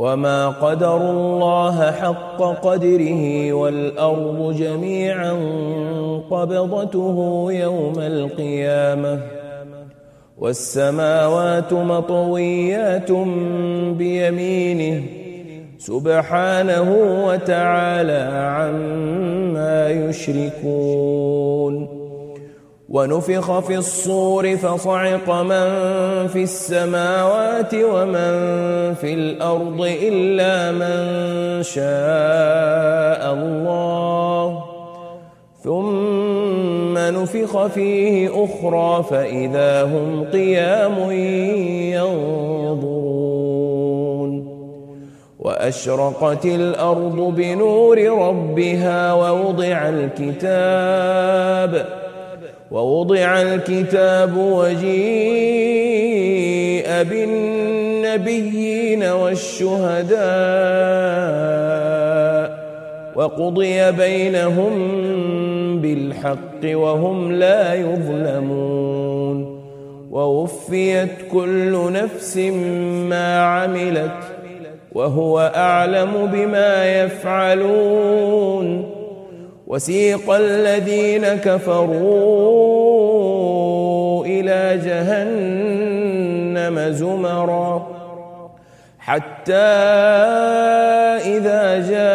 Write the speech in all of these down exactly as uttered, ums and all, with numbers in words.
وما قدروا الله حق قدره والأرض جميعا قبضته يوم القيامة والسماوات مطويات بيمينه سبحانه وتعالى عما يشركون. ونفخ في الصور فصعق من في السماوات ومن في الأرض إلا من شاء الله ثم نفخ فيه أخرى فإذا هم قيام ينظرون. وأشرقت الأرض بنور ربها ووضع الكتاب ووضع الكتاب وجيء بالنبيين والشهداء وقضي بينهم بالحق وهم لا يظلمون. ووفيت كل نفس ما عملت وهو أعلم بما يفعلون. وسيق الذين كفروا إلى جهنم زمرا حتى إذا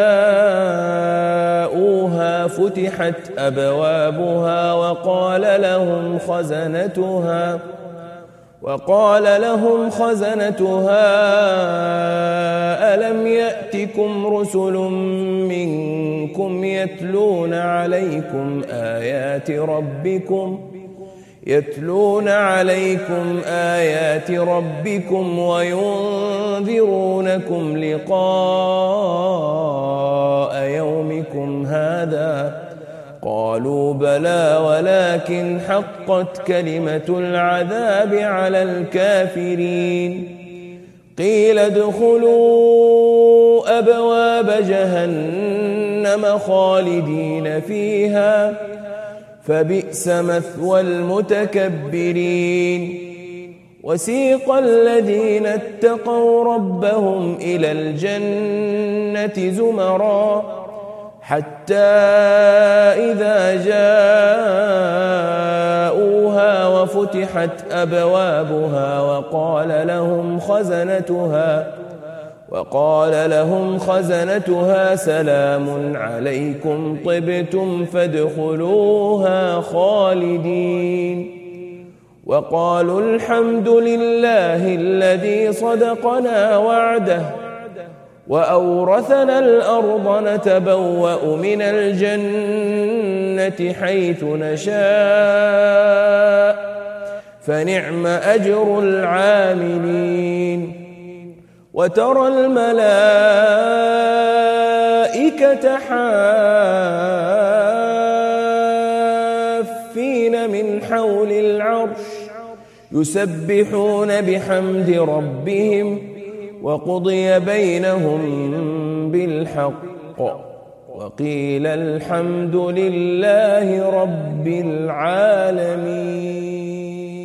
جاءوها فتحت أبوابها وقال لهم خزنتها وقال لهم خزنتها ألم يأتكم رسل منكم يتلون عليكم آيات ربكم يتلون عليكم آيات ربكم وينذرونكم لقاء يومكم هذا قالوا بلى ولكن حقت كلمة العذاب على الكافرين. قيل ادخلوا أبواب جهنم خالدين فيها فبئس مثوى المتكبرين. وسيق الذين اتقوا ربهم إلى الجنة زمرا حتى إذا جاءوها وفتحت أبوابها وقال لهم خزنتها وقال لهم خزنتها سلام عليكم طبتم فادخلوها خالدين. وقالوا الحمد لله الذي صدقنا وعده وأورثنا الأرض نتبوأ من الجنة حيث نشاء فنعم أجر العاملين. وترى الملائكة حافين من حول العرش يسبحون بحمد ربهم وقضي بينهم بالحق وقيل الحمد لله رب العالمين.